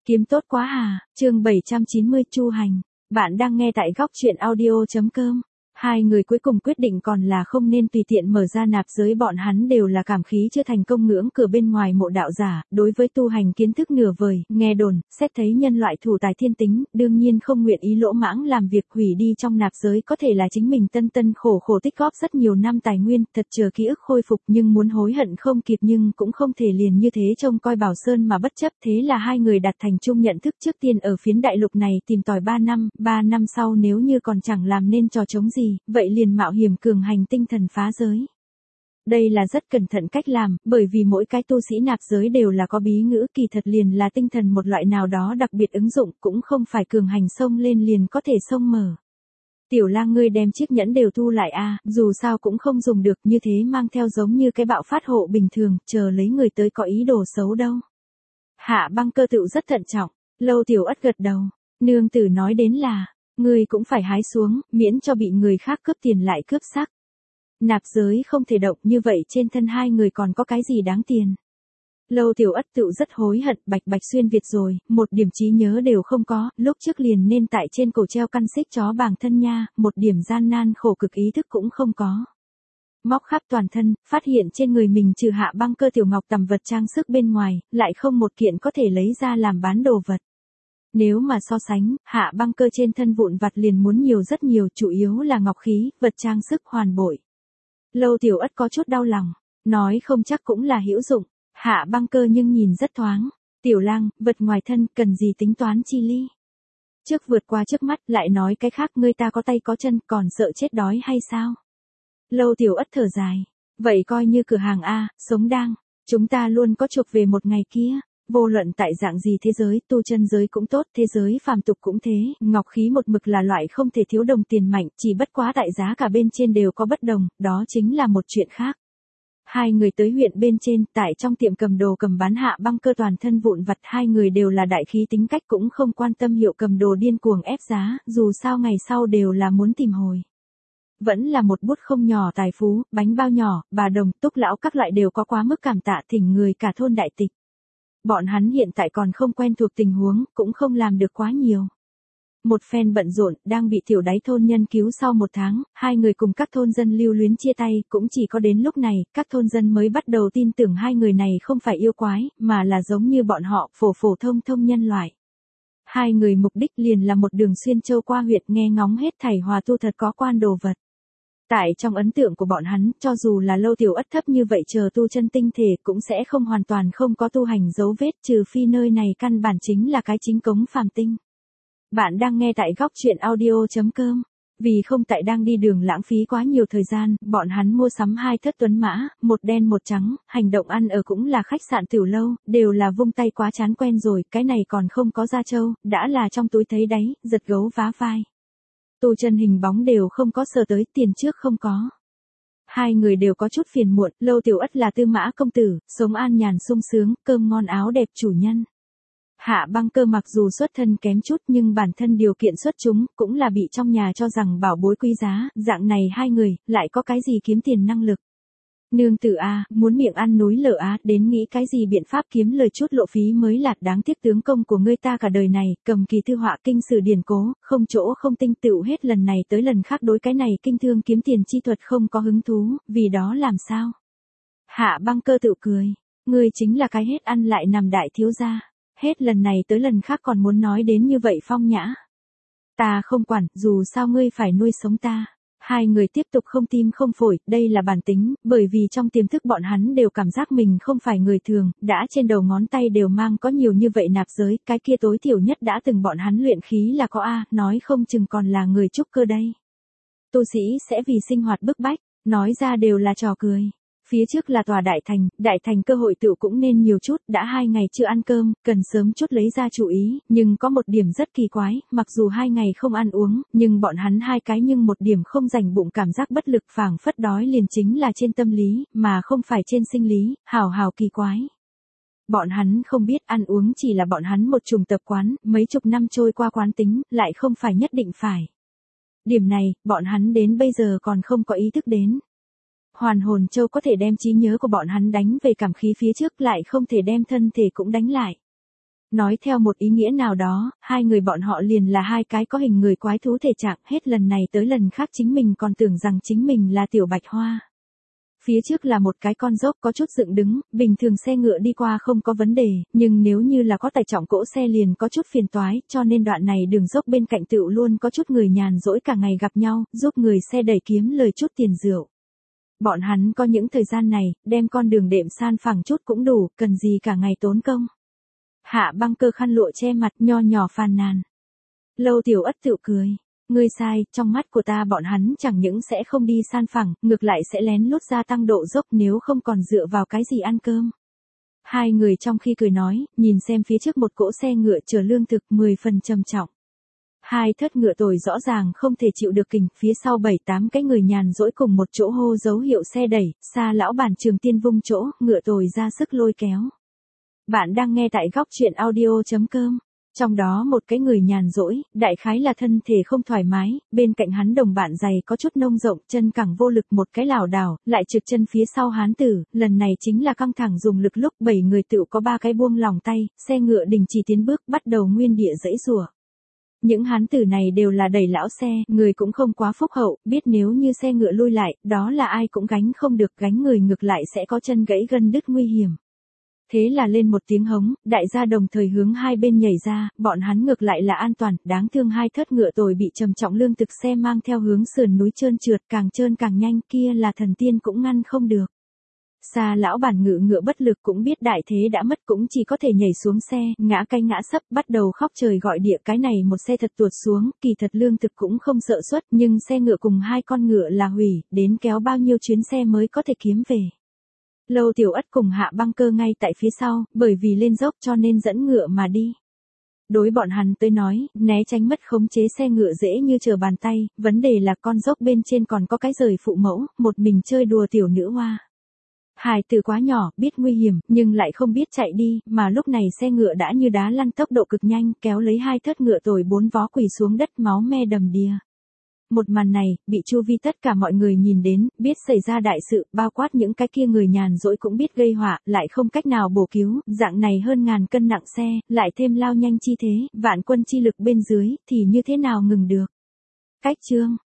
Kiếm tốt quá à, chương 790 Chu Hành. Bạn đang nghe tại góc truyện audio.com. Hai người cuối cùng quyết định còn là không nên tùy tiện mở ra nạp giới, bọn hắn đều là cảm khí chưa thành công ngưỡng cửa bên ngoài mộ đạo giả, đối với tu hành kiến thức nửa vời, nghe đồn, xét thấy nhân loại thủ tài thiên tính, đương nhiên không nguyện ý lỗ mãng làm việc hủy đi trong nạp giới, có thể là chính mình tân khổ tích góp rất nhiều năm tài nguyên, thật chờ ký ức khôi phục nhưng muốn hối hận không kịp, nhưng cũng không thể liền như thế trông coi Bảo Sơn mà bất chấp, thế là hai người đạt thành chung nhận thức, trước tiên ở phiến đại lục này tìm tòi 3 năm sau nếu như còn chẳng làm nên trò trống gì, vậy liền mạo hiểm cường hành tinh thần phá giới. Đây là rất cẩn thận cách làm, bởi vì mỗi cái tu sĩ nạp giới đều là có bí ngữ, kỳ thật liền là tinh thần một loại nào đó đặc biệt ứng dụng, cũng không phải cường hành xông lên liền có thể xông mở. Tiểu Lang, ngươi đem chiếc nhẫn đều thu lại a, dù sao cũng không dùng được, như thế mang theo giống như cái bạo phát hộ bình thường, chờ lấy người tới có ý đồ xấu đâu. Hạ Băng Cơ tựu rất thận trọng. Lâu Tiểu Ất gật đầu. Nương tử nói đến là, ngươi cũng phải hái xuống, miễn cho bị người khác cướp tiền lại cướp sắc. Nạp giới không thể động, như vậy trên thân hai người còn có cái gì đáng tiền. Lâu Tiểu Ất tựu rất hối hận, bạch xuyên Việt rồi, một điểm trí nhớ đều không có, lúc trước liền nên tại trên cổ treo căn xích chó bàng thân nha, một điểm gian nan khổ cực ý thức cũng không có. Móc khắp toàn thân, phát hiện trên người mình trừ Hạ Băng Cơ tiểu ngọc tầm vật trang sức bên ngoài, lại không một kiện có thể lấy ra làm bán đồ vật. Nếu mà so sánh, Hạ Băng Cơ trên thân vụn vặt liền muốn nhiều rất nhiều, chủ yếu là ngọc khí, vật trang sức hoàn bội. Lâu Tiểu Ất có chút đau lòng, nói không chắc cũng là hữu dụng. Hạ Băng Cơ nhưng nhìn rất thoáng. Tiểu Lang, vật ngoài thân cần gì tính toán chi ly. Trước vượt qua trước mắt, lại nói cái khác, ngươi ta có tay có chân, còn sợ chết đói hay sao? Lâu Tiểu Ất thở dài. Vậy coi như cửa hàng A, sống đang. Chúng ta luôn có chuộc về một ngày kia. Vô luận tại dạng gì thế giới, tu chân giới cũng tốt, thế giới phàm tục cũng thế, ngọc khí một mực là loại không thể thiếu đồng tiền mạnh, chỉ bất quá đại giá cả bên trên đều có bất đồng, đó chính là một chuyện khác. Hai người tới huyện bên trên, tại trong tiệm cầm đồ cầm bán Hạ Băng Cơ toàn thân vụn vặt, hai người đều là đại khí tính cách, cũng không quan tâm hiệu cầm đồ điên cuồng ép giá, dù sao ngày sau đều là muốn tìm hồi. Vẫn là một bút không nhỏ tài phú, bánh bao nhỏ, bà đồng, túc lão các loại đều có quá mức cảm tạ, thỉnh người cả thôn đại tịch. Bọn hắn hiện tại còn không quen thuộc tình huống, cũng không làm được quá nhiều. Một phen bận rộn, đang bị tiểu đáy thôn nhân cứu sau một tháng, hai người cùng các thôn dân lưu luyến chia tay, cũng chỉ có đến lúc này, các thôn dân mới bắt đầu tin tưởng hai người này không phải yêu quái, mà là giống như bọn họ, phổ thông nhân loại. Hai người mục đích liền là một đường xuyên châu qua huyện, nghe ngóng hết thảy hòa tu thật có quan đồ vật. Tại trong ấn tượng của bọn hắn, cho dù là Lâu Tiểu Ất thấp như vậy chờ tu chân tinh thể cũng sẽ không hoàn toàn không có tu hành dấu vết, trừ phi nơi này căn bản chính là cái chính cống phàm tinh. Bạn đang nghe tại góc truyện audio.com. Vì không tại đang đi đường lãng phí quá nhiều thời gian, bọn hắn mua sắm hai thất tuấn mã, một đen một trắng, hành động ăn ở cũng là khách sạn tiểu lâu, đều là vung tay quá chán quen rồi, cái này còn không có da trâu, đã là trong túi thấy đáy, giật gấu vá vai. Tu chân hình bóng đều không có sờ tới, tiền trước không có. Hai người đều có chút phiền muộn, Lâu Tiểu Ất là tư mã công tử, sống an nhàn sung sướng, cơm ngon áo đẹp chủ nhân. Hạ Băng Cơ mặc dù xuất thân kém chút nhưng bản thân điều kiện xuất chúng, cũng là bị trong nhà cho rằng bảo bối quý giá, dạng này hai người, lại có cái gì kiếm tiền năng lực. Nương tử a, muốn miệng ăn núi lở á, đến nghĩ cái gì biện pháp kiếm lời chút lộ phí mới là, đáng tiếc tướng công của ngươi ta cả đời này, cầm kỳ thư họa kinh sử điển cố, không chỗ không tinh tựu hết lần này tới lần khác đối cái này kinh thương kiếm tiền chi thuật không có hứng thú, vì đó làm sao? Hạ Băng Cơ tự cười, ngươi chính là cái hết ăn lại nằm đại thiếu gia, hết lần này tới lần khác còn muốn nói đến như vậy phong nhã. Ta không quản, dù sao ngươi phải nuôi sống ta. Hai người tiếp tục không tim không phổi, đây là bản tính, bởi vì trong tiềm thức bọn hắn đều cảm giác mình không phải người thường, đã trên đầu ngón tay đều mang có nhiều như vậy nạp giới, cái kia tối thiểu nhất đã từng bọn hắn luyện khí là có A, nói không chừng còn là người trúc cơ đây. Tu sĩ sẽ vì sinh hoạt bức bách, nói ra đều là trò cười. Phía trước là tòa đại thành cơ hội tựu cũng nên nhiều chút, đã 2 ngày chưa ăn cơm, cần sớm chút lấy ra chú ý, nhưng có một điểm rất kỳ quái, mặc dù 2 ngày không ăn uống, nhưng bọn hắn hai cái nhưng một điểm không rảnh bụng, cảm giác bất lực phảng phất đói liền chính là trên tâm lý, mà không phải trên sinh lý, hào kỳ quái. Bọn hắn không biết ăn uống chỉ là bọn hắn một chủng tập quán, mấy chục năm trôi qua quán tính, lại không phải nhất định phải. Điểm này, bọn hắn đến bây giờ còn không có ý thức đến. Hoàn hồn châu có thể đem trí nhớ của bọn hắn đánh về cảm khí phía trước, lại không thể đem thân thể cũng đánh lại. Nói theo một ý nghĩa nào đó, hai người bọn họ liền là hai cái có hình người quái thú thể trạng, hết lần này tới lần khác chính mình còn tưởng rằng chính mình là tiểu bạch hoa. Phía trước là một cái con dốc có chút dựng đứng, bình thường xe ngựa đi qua không có vấn đề, nhưng nếu như là có tải trọng cỗ xe liền có chút phiền toái, cho nên đoạn này đường dốc bên cạnh tựu luôn có chút người nhàn rỗi cả ngày gặp nhau, giúp người xe đẩy kiếm lời chút tiền rượu. Bọn hắn có những thời gian này, đem con đường đệm san phẳng chút cũng đủ, cần gì cả ngày tốn công. Hạ Băng Cơ khăn lụa che mặt nho nhỏ phàn nàn. Lâu Tiểu Ất tự cười. Ngươi sai, trong mắt của ta bọn hắn chẳng những sẽ không đi san phẳng, ngược lại sẽ lén lút gia tăng độ dốc nếu không còn dựa vào cái gì ăn cơm. Hai người trong khi cười nói, nhìn xem phía trước một cỗ xe ngựa chở lương thực 10 phần trầm trọng. Hai thất ngựa tồi rõ ràng không thể chịu được kình, phía sau 7-8 cái người nhàn rỗi cùng một chỗ hô dấu hiệu xe đẩy, xa lão bản Trường Tiên vung chỗ, ngựa tồi ra sức lôi kéo. Bạn đang nghe tại góc truyện audio.com. Trong đó một cái người nhàn rỗi, đại khái là thân thể không thoải mái, bên cạnh hắn đồng bạn giày có chút nông rộng, chân cẳng vô lực một cái lảo đảo, lại trượt chân phía sau hán tử, lần này chính là căng thẳng dùng lực lúc 7 người tựu có 3 cái buông lòng tay, xe ngựa đình chỉ tiến bước bắt đầu nguyên địa giãy giụa. Những hán tử này đều là đẩy lão xe, người cũng không quá phúc hậu, biết nếu như xe ngựa lui lại, đó là ai cũng gánh không được, gánh người ngược lại sẽ có chân gãy gân đứt nguy hiểm. Thế là lên một tiếng hống, đại gia đồng thời hướng hai bên nhảy ra, bọn hắn ngược lại là an toàn, đáng thương hai thớt ngựa tồi bị trầm trọng lương thực xe mang theo hướng sườn núi trơn trượt, càng trơn càng nhanh, kia là thần tiên cũng ngăn không được. Xa lão bản ngựa bất lực cũng biết đại thế đã mất cũng chỉ có thể nhảy xuống xe, ngã cái ngã sấp, bắt đầu khóc trời gọi địa, cái này một xe thật tuột xuống, kỳ thật lương thực cũng không sợ suất, nhưng xe ngựa cùng hai con ngựa là hủy, đến kéo bao nhiêu chuyến xe mới có thể kiếm về. Lâu Tiểu Ất cùng Hạ Băng Cơ ngay tại phía sau, bởi vì lên dốc cho nên dẫn ngựa mà đi. Đối bọn hắn tới nói, né tránh mất khống chế xe ngựa dễ như trở bàn tay, vấn đề là con dốc bên trên còn có cái rời phụ mẫu, một mình chơi đùa tiểu nữ hoa. Hài tử quá nhỏ, biết nguy hiểm, nhưng lại không biết chạy đi, mà lúc này xe ngựa đã như đá lăn tốc độ cực nhanh, kéo lấy hai thớt ngựa tồi 4 vó quỳ xuống đất máu me đầm đìa. Một màn này, bị chu vi tất cả mọi người nhìn đến, biết xảy ra đại sự, bao quát những cái kia người nhàn rỗi cũng biết gây họa, lại không cách nào bổ cứu, dạng này hơn ngàn cân nặng xe, lại thêm lao nhanh chi thế, vạn quân chi lực bên dưới, thì như thế nào ngừng được. Cách chương.